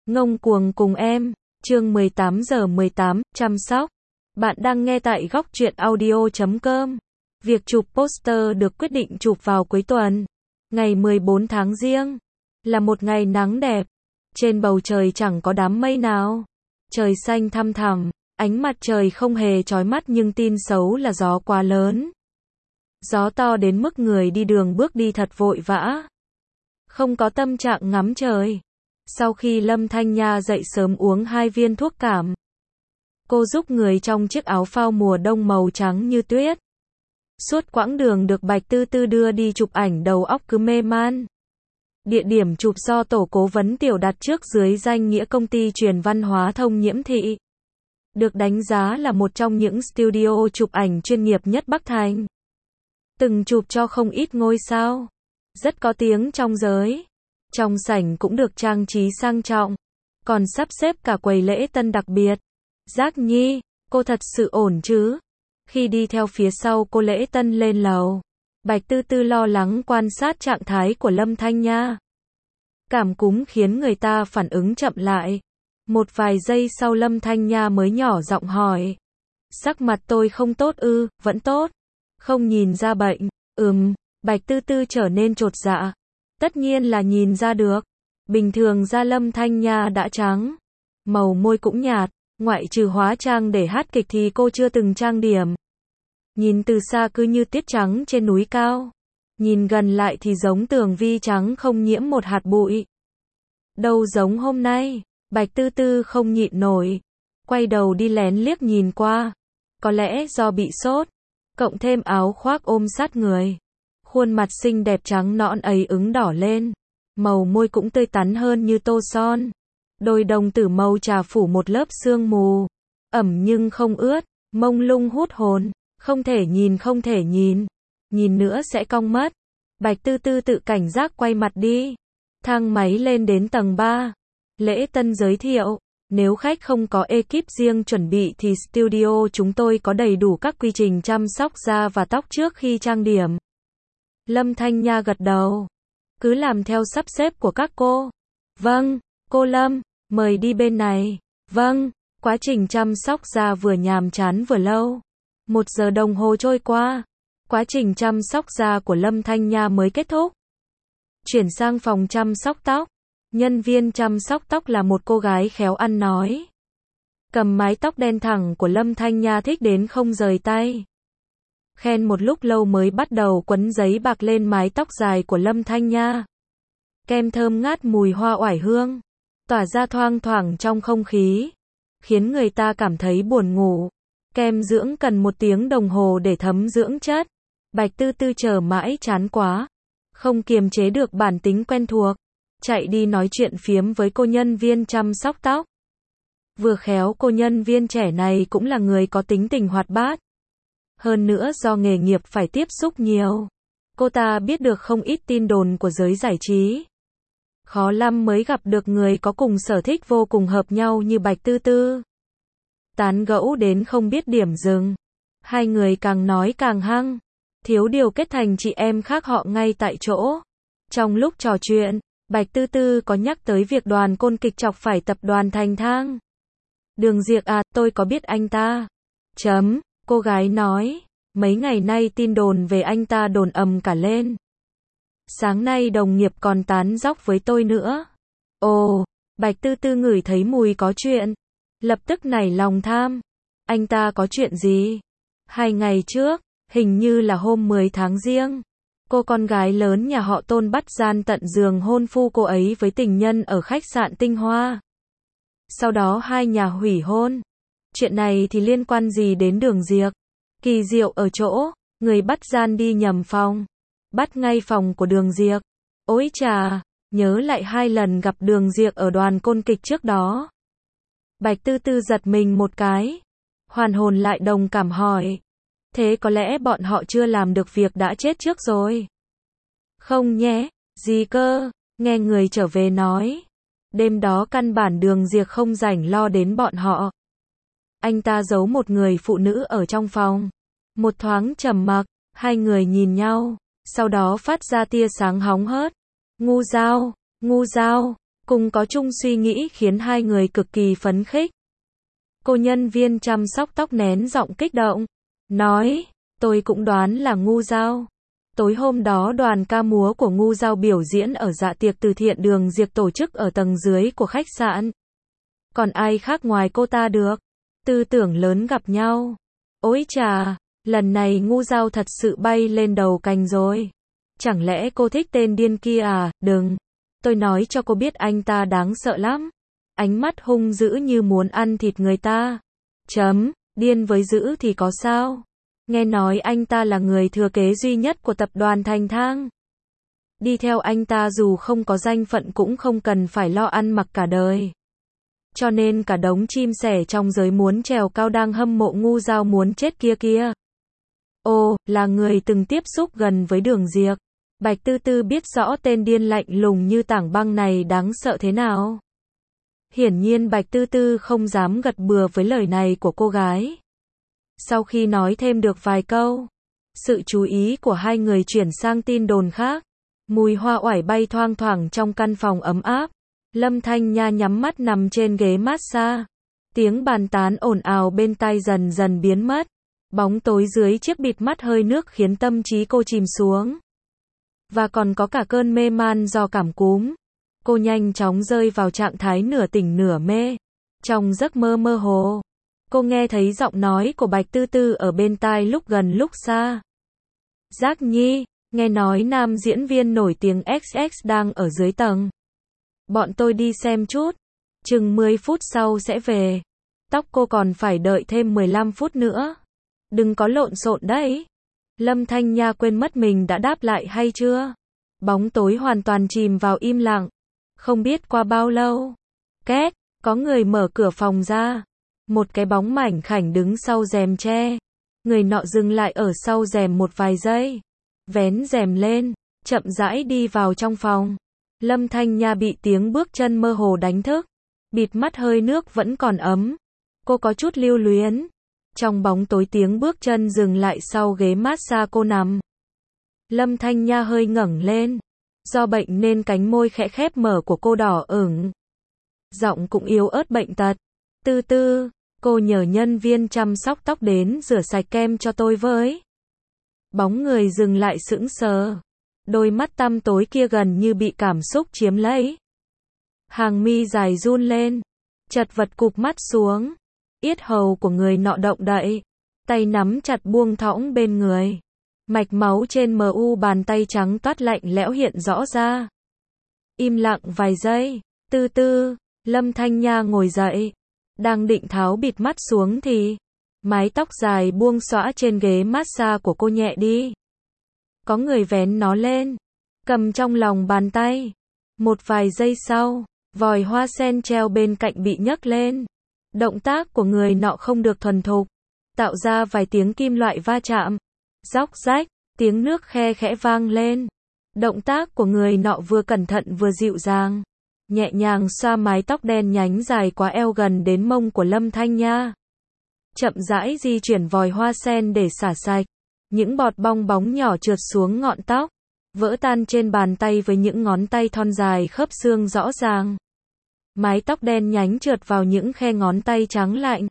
Ngông cuồng cùng em, chương 18:18, chăm sóc. Bạn đang nghe tại góc truyện audio.com. Việc chụp poster được quyết định chụp vào cuối tuần, ngày 14 tháng Giêng, là một ngày nắng đẹp. Trên bầu trời chẳng có đám mây nào. Trời xanh thăm thẳm, ánh mặt trời không hề chói mắt nhưng tin xấu là gió quá lớn. Gió to đến mức người đi đường bước đi thật vội vã. Không có tâm trạng ngắm trời. Sau khi Lâm Thanh Nha dậy sớm uống 2 viên thuốc cảm, cô giúp người trong chiếc áo phao mùa đông màu trắng như tuyết. Suốt quãng đường được Bạch Tư Tư đưa đi chụp ảnh đầu óc cứ mê man. Địa điểm chụp do tổ cố vấn Tiểu đặt trước dưới danh nghĩa công ty truyền văn hóa Thông Nhiễm Thị. Được đánh giá là một trong những studio chụp ảnh chuyên nghiệp nhất Bắc Thành. Từng chụp cho không ít ngôi sao. Rất có tiếng trong giới. Trong sảnh cũng được trang trí sang trọng. Còn sắp xếp cả quầy lễ tân đặc biệt. Giác Nhi, cô thật sự ổn chứ? Khi đi theo phía sau cô lễ tân lên lầu, Bạch Tư Tư lo lắng quan sát trạng thái của Lâm Thanh Nha. Cảm cúm khiến người ta phản ứng chậm lại. Một vài giây sau Lâm Thanh Nha mới nhỏ giọng hỏi. Sắc mặt tôi không tốt ư? Vẫn tốt. Không nhìn ra bệnh. Bạch Tư Tư trở nên chột dạ. Tất nhiên là nhìn ra được. Bình thường da Lâm Thanh Nha đã trắng. Màu môi cũng nhạt. Ngoại trừ hóa trang để hát kịch thì cô chưa từng trang điểm. Nhìn từ xa cứ như tiết trắng trên núi cao. Nhìn gần lại thì giống tường vi trắng không nhiễm một hạt bụi. Đâu giống hôm nay. Bạch Tư Tư không nhịn nổi. Quay đầu đi lén liếc nhìn qua. Có lẽ do bị sốt. Cộng thêm áo khoác ôm sát người. Khuôn mặt xinh đẹp trắng nõn ấy ửng đỏ lên. Màu môi cũng tươi tắn hơn như tô son. Đôi đồng tử màu trà phủ một lớp sương mù. Ẩm nhưng không ướt. Mông lung hút hồn. Không thể nhìn. Nhìn nữa sẽ cong mất. Bạch Tư Tư tự cảnh giác quay mặt đi. Thang máy lên đến tầng 3. Lễ tân giới thiệu. Nếu khách không có ekip riêng chuẩn bị thì studio chúng tôi có đầy đủ các quy trình chăm sóc da và tóc trước khi trang điểm. Lâm Thanh Nha gật đầu. Cứ làm theo sắp xếp của các cô. Vâng, cô Lâm, mời đi bên này. Vâng, quá trình chăm sóc da vừa nhàm chán vừa lâu. 1 giờ đồng hồ trôi qua. Quá trình chăm sóc da của Lâm Thanh Nha mới kết thúc. Chuyển sang phòng chăm sóc tóc. Nhân viên chăm sóc tóc là một cô gái khéo ăn nói. Cầm mái tóc đen thẳng của Lâm Thanh Nha thích đến không rời tay. Khen một lúc lâu mới bắt đầu quấn giấy bạc lên mái tóc dài của Lâm Thanh Nha. Kem thơm ngát mùi hoa oải hương, tỏa ra thoang thoảng trong không khí, khiến người ta cảm thấy buồn ngủ. Kem dưỡng cần 1 tiếng đồng hồ để thấm dưỡng chất. Bạch Tư Tư chờ mãi chán quá. Không kiềm chế được bản tính quen thuộc. Chạy đi nói chuyện phiếm với cô nhân viên chăm sóc tóc. Vừa khéo cô nhân viên trẻ này cũng là người có tính tình hoạt bát. Hơn nữa do nghề nghiệp phải tiếp xúc nhiều. Cô ta biết được không ít tin đồn của giới giải trí. Khó lắm mới gặp được người có cùng sở thích vô cùng hợp nhau như Bạch Tư Tư. Tán gẫu đến không biết điểm dừng. Hai người càng nói càng hăng. Thiếu điều kết thành chị em khác họ ngay tại chỗ. Trong lúc trò chuyện, Bạch Tư Tư có nhắc tới việc Đoàn Côn Kịch chọc phải tập đoàn Thành Thang. Đường Diệp à, tôi có biết anh ta. Cô gái nói, mấy ngày nay tin đồn về anh ta đồn ầm cả lên. Sáng nay đồng nghiệp còn tán dóc với tôi nữa. Ồ, Bạch Tư Tư ngửi thấy mùi có chuyện. Lập tức nảy lòng tham. Anh ta có chuyện gì? 2 ngày trước, hình như là hôm 10 tháng Giêng. Cô con gái lớn nhà họ Tôn bắt gian tận giường hôn phu cô ấy với tình nhân ở khách sạn Tinh Hoa. Sau đó hai nhà hủy hôn. Chuyện này thì liên quan gì đến Đường Diệp? Kỳ diệu ở chỗ, người bắt gian đi nhầm phòng. Bắt ngay phòng của Đường Diệp. Ôi chà, nhớ lại 2 lần gặp Đường Diệp ở Đoàn Côn Kịch trước đó. Bạch Tư Tư giật mình một cái. Hoàn hồn lại đồng cảm hỏi. Thế có lẽ bọn họ chưa làm được việc đã chết trước rồi. Không nhé, gì cơ, nghe người trở về nói. Đêm đó căn bản Đường Diệp không rảnh lo đến bọn họ. Anh ta giấu một người phụ nữ ở trong phòng. Một thoáng trầm mặc, hai người nhìn nhau, sau đó phát ra tia sáng hóng hớt. Ngu dao, cùng có chung suy nghĩ khiến hai người cực kỳ phấn khích. Cô nhân viên chăm sóc tóc nén giọng kích động, nói, tôi cũng đoán là Ngu Giao. Tối hôm đó đoàn ca múa của Ngu Giao biểu diễn ở dạ tiệc từ thiện đường Diệp tổ chức ở tầng dưới của khách sạn. Còn ai khác ngoài cô ta được? Tư tưởng lớn gặp nhau. Ôi chà, lần này Ngu Giao thật sự bay lên đầu cành rồi. Chẳng lẽ cô thích tên điên kia à? Đừng. Tôi nói cho cô biết anh ta đáng sợ lắm. Ánh mắt hung dữ như muốn ăn thịt người ta. Điên với dữ thì có sao? Nghe nói anh ta là người thừa kế duy nhất của tập đoàn Thành Thang. Đi theo anh ta dù không có danh phận cũng không cần phải lo ăn mặc cả đời. Cho nên cả đống chim sẻ trong giới muốn trèo cao đang hâm mộ Ngu Giao muốn chết kia. Ồ, là người từng tiếp xúc gần với Đường Diệp. Bạch Tư Tư biết rõ tên điên lạnh lùng như tảng băng này đáng sợ thế nào. Hiển nhiên Bạch Tư Tư không dám gật bừa với lời này của cô gái. Sau khi nói thêm được vài câu, sự chú ý của hai người chuyển sang tin đồn khác. Mùi hoa oải bay thoang thoảng trong căn phòng ấm áp. Lâm Thanh Nha nhắm mắt nằm trên ghế massage. Tiếng bàn tán ồn ào bên tai dần dần biến mất. Bóng tối dưới chiếc bịt mắt hơi nước khiến tâm trí cô chìm xuống. Và còn có cả cơn mê man do cảm cúm. Cô nhanh chóng rơi vào trạng thái nửa tỉnh nửa mê. Trong giấc mơ mơ hồ, cô nghe thấy giọng nói của Bạch Tư Tư ở bên tai lúc gần lúc xa. Giác Nhi, nghe nói nam diễn viên nổi tiếng XX đang ở dưới tầng. Bọn tôi đi xem chút. Chừng 10 phút sau sẽ về. Tóc cô còn phải đợi thêm 15 phút nữa. Đừng có lộn xộn đấy. Lâm Thanh Nha quên mất mình đã đáp lại hay chưa. Bóng tối hoàn toàn chìm vào im lặng. Không biết qua bao lâu. Két, có người mở cửa phòng ra. Một cái bóng mảnh khảnh đứng sau rèm tre. Người nọ dừng lại ở sau rèm một vài giây. Vén rèm lên, chậm rãi đi vào trong phòng. Lâm Thanh Nha bị tiếng bước chân mơ hồ đánh thức. Bịt mắt hơi nước vẫn còn ấm. Cô có chút lưu luyến. Trong bóng tối tiếng bước chân dừng lại sau ghế massage cô nằm. Lâm Thanh Nha hơi ngẩng lên. Do bệnh nên cánh môi khẽ khép mở của cô đỏ ửng. Giọng cũng yếu ớt bệnh tật. Tư Tư, cô nhờ nhân viên chăm sóc tóc đến rửa sạch kem cho tôi với. Bóng người dừng lại sững sờ. Đôi mắt tăm tối kia gần như bị cảm xúc chiếm lấy. Hàng mi dài run lên. Chật vật cụp mắt xuống. Yết hầu của người nọ động đậy. Tay nắm chặt buông thõng bên người. Mạch máu trên mu bàn tay trắng toát lạnh lẽo hiện rõ ra. Im lặng vài giây. Tư Tư, Lâm Thanh Nha ngồi dậy. Đang định tháo bịt mắt xuống thì mái tóc dài buông xõa trên ghế massage của cô nhẹ đi. Có người vén nó lên, cầm trong lòng bàn tay. Một vài giây sau, vòi hoa sen treo bên cạnh bị nhấc lên. Động tác của người nọ không được thuần thục, tạo ra vài tiếng kim loại va chạm. Róc rách, tiếng nước khe khẽ vang lên. Động tác của người nọ vừa cẩn thận vừa dịu dàng. Nhẹ nhàng xoa mái tóc đen nhánh dài quá eo gần đến mông của Lâm Thanh Nha. Chậm rãi di chuyển vòi hoa sen để xả sạch. Những bọt bong bóng nhỏ trượt xuống ngọn tóc, vỡ tan trên bàn tay với những ngón tay thon dài khớp xương rõ ràng. Mái tóc đen nhánh trượt vào những khe ngón tay trắng lạnh.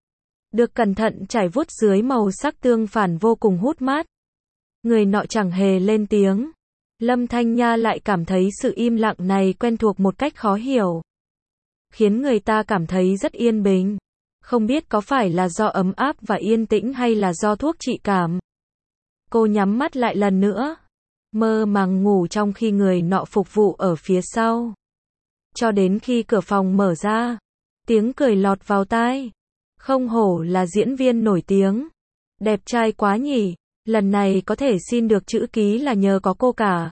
Được cẩn thận trải vuốt dưới màu sắc tương phản vô cùng hút mắt. Người nọ chẳng hề lên tiếng. Lâm Thanh Nha lại cảm thấy sự im lặng này quen thuộc một cách khó hiểu. Khiến người ta cảm thấy rất yên bình. Không biết có phải là do ấm áp và yên tĩnh hay là do thuốc trị cảm. Cô nhắm mắt lại lần nữa. Mơ màng ngủ trong khi người nọ phục vụ ở phía sau. Cho đến khi cửa phòng mở ra. Tiếng cười lọt vào tai. Không hổ là diễn viên nổi tiếng. Đẹp trai quá nhỉ. Lần này có thể xin được chữ ký là nhờ có cô cả.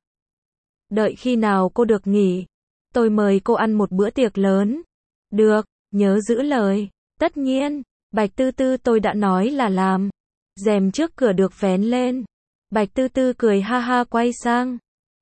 Đợi khi nào cô được nghỉ, tôi mời cô ăn một bữa tiệc lớn. Được, nhớ giữ lời. Tất nhiên, Bạch Tư Tư tôi đã nói là làm. Rèm trước cửa được vén lên. Bạch Tư Tư cười ha ha quay sang.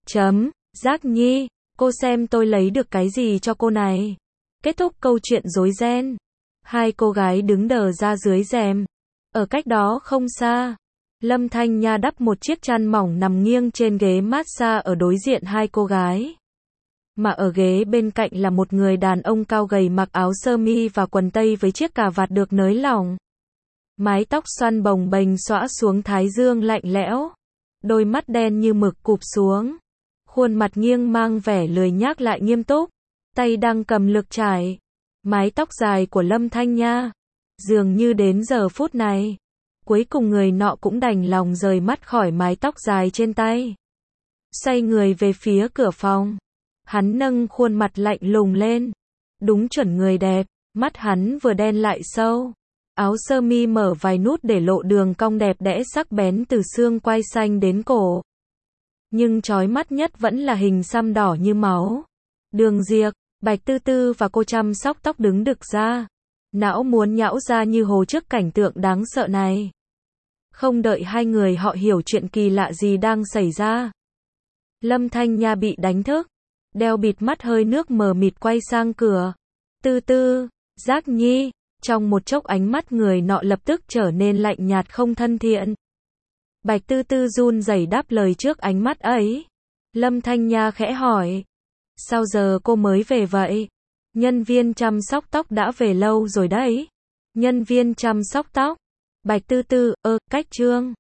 Giác Nhi, cô xem tôi lấy được cái gì cho cô này. Kết thúc câu chuyện rối ren. Hai cô gái đứng đờ ra dưới rèm. Ở cách đó không xa, Lâm Thanh Nha đắp một chiếc chăn mỏng nằm nghiêng trên ghế massage ở đối diện hai cô gái. mà ở ghế bên cạnh là một người đàn ông cao gầy mặc áo sơ mi và quần tây với chiếc cà vạt được nới lỏng. Mái tóc xoăn bồng bềnh xõa xuống thái dương lạnh lẽo. Đôi mắt đen như mực cụp xuống. Khuôn mặt nghiêng mang vẻ lười nhác lại nghiêm túc. Tay đang cầm lược chải. Mái tóc dài của Lâm Thanh Nha. Dường như đến giờ phút này, cuối cùng người nọ cũng đành lòng rời mắt khỏi mái tóc dài trên tay. Xoay người về phía cửa phòng. Hắn nâng khuôn mặt lạnh lùng lên. Đúng chuẩn người đẹp, mắt hắn vừa đen lại sâu. Áo sơ mi mở vài nút để lộ đường cong đẹp đẽ sắc bén từ xương quai xanh đến cổ. Nhưng chói mắt nhất vẫn là hình xăm đỏ như máu. Đường Diệc, Bạch Tư Tư và cô chăm sóc tóc đứng đực ra. Não muốn nhão ra như hồ trước cảnh tượng đáng sợ này. Không đợi hai người họ hiểu chuyện kỳ lạ gì đang xảy ra. Lâm Thanh Nha bị đánh thức. Đeo bịt mắt hơi nước mờ mịt quay sang cửa. Tư Tư, Giác Nhi. Trong một chốc ánh mắt người nọ lập tức trở nên lạnh nhạt không thân thiện. Bạch Tư Tư run rẩy đáp lời trước ánh mắt ấy. Lâm Thanh Nha khẽ hỏi. Sao giờ cô mới về vậy? Nhân viên chăm sóc tóc đã về lâu rồi đấy. Nhân viên chăm sóc tóc. Bạch Tư Tư, cách Trương.